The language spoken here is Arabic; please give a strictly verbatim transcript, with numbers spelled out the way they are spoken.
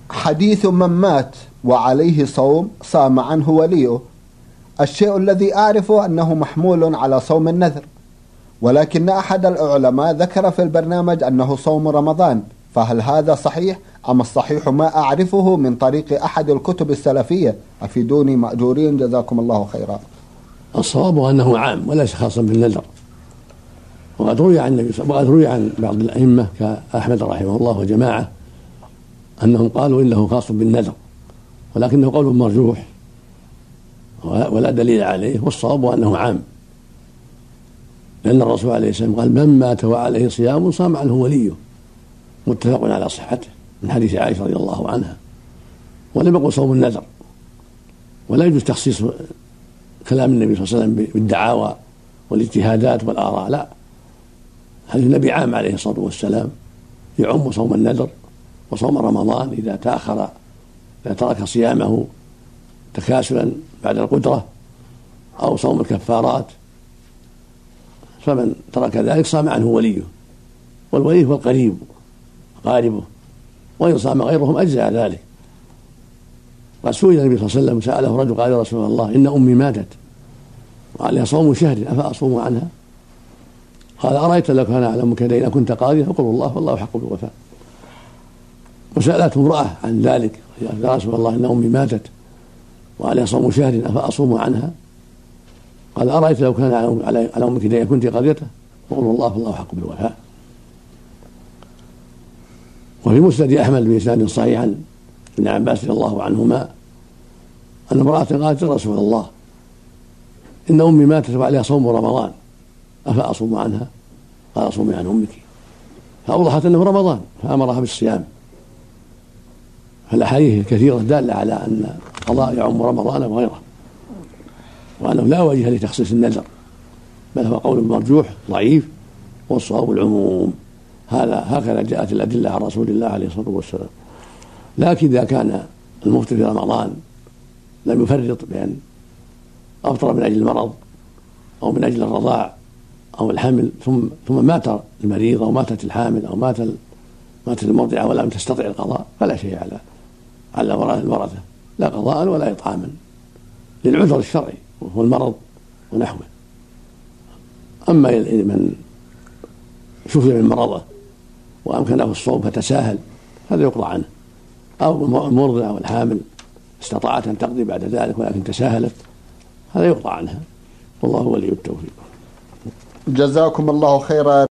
حديث من مات وعليه صوم صام عنه وليه. الشيء الذي أعرفه أنه محمول على صوم النذر، ولكن أحد العلماء ذكر في البرنامج أنه صوم رمضان، فهل هذا صحيح أم الصحيح ما أعرفه من طريق أحد الكتب السلفية؟ أفيدوني مأجورين جزاكم الله خيرا. الصواب أنه عام وليس خاصا بالنذر، وقد روي عن النبي وقد روي عن بعض الأئمة كأحمد رحمه الله وجماعة أنهم قالوا إنه خاص بالنذر، ولكنه قول مرجوح ولا دليل عليه، والصواب أنه عام، لأن الرسول عليه السلام قال من مات وعليه صيام صام عنه وليه، متفق على صحته من حديث عائشة رضي الله عنها. ولم يقل صوم النذر، ولا يجوز تخصيص كلام النبي صلى الله عليه وسلم بالدعاوى والاجتهادات والآراء، لا، هذا النبي عام عليه الصلاة والسلام يعم صوم النذر وصوم رمضان إذا تأخر، إذا ترك صيامه تكاسلا بعد القدرة، أو صوم الكفارات، فمن ترك ذلك صام عنه وليه، والولي هو القريب قاربه، وإن صام غيرهم أجزاء ذلك. قد سئل النبي صلى الله عليه وسلم سأله رجل قال يا رسول الله إن أمي ماتت وعليها صوم شهر أفأصوم عنها؟ قال أرأيت لو كان أعلمك دين كنت قاضيا فقل الله والله أحق بالوفاء. وسألته امرأة عن ذلك يا رسول الله إن أمي ماتت وعليها صوم شهر أفأصوم عنها؟ قال أرأيت لو كان على أمك دين كنت قاضيته فقل الله والله أحق بالوفاء. وفي مسند أحمد بإسناد صحيح عن ابن عباس رضي الله عنهما أن امرأة قالت يا رسول الله إن أمي ماتت وعليها صوم رمضان أفأصوم عنها؟ قال صومي عن أمك، فأوضحت أنه رمضان فأمرها بالصيام. فالأحاديث الكثيرة دالة على أن القضاء يعم رمضان وغيره، وأنه لا وجه لتخصيص النذر، بل هو قول مرجوح ضعيف، والصواب العموم. هذا هكذا جاءت الأدلة عن رسول الله عليه الصلاة والسلام. لكن إذا كان المفطر في رمضان لم يفرط بأن أفطر من أجل المرض أو من أجل الرضاع أو الحمل، ثم ثم مات المريض أو ماتت الحامل أو مات ماتت المرضعة ولم تستطع القضاء، فلا شيء على على الورثة، لا قضاء ولا إطعاما للعذر الشرعي وهو المرض ونحوه. أما من شفي من مرضه وأمكنه الصوم فتساهل هذا يقضى عنه، أو المرضع أو الحامل استطاعت أن تقضي بعد ذلك ولكن تساهلت هذا يقضى عنها، والله ولي التوفيق. جزاكم الله خيرا.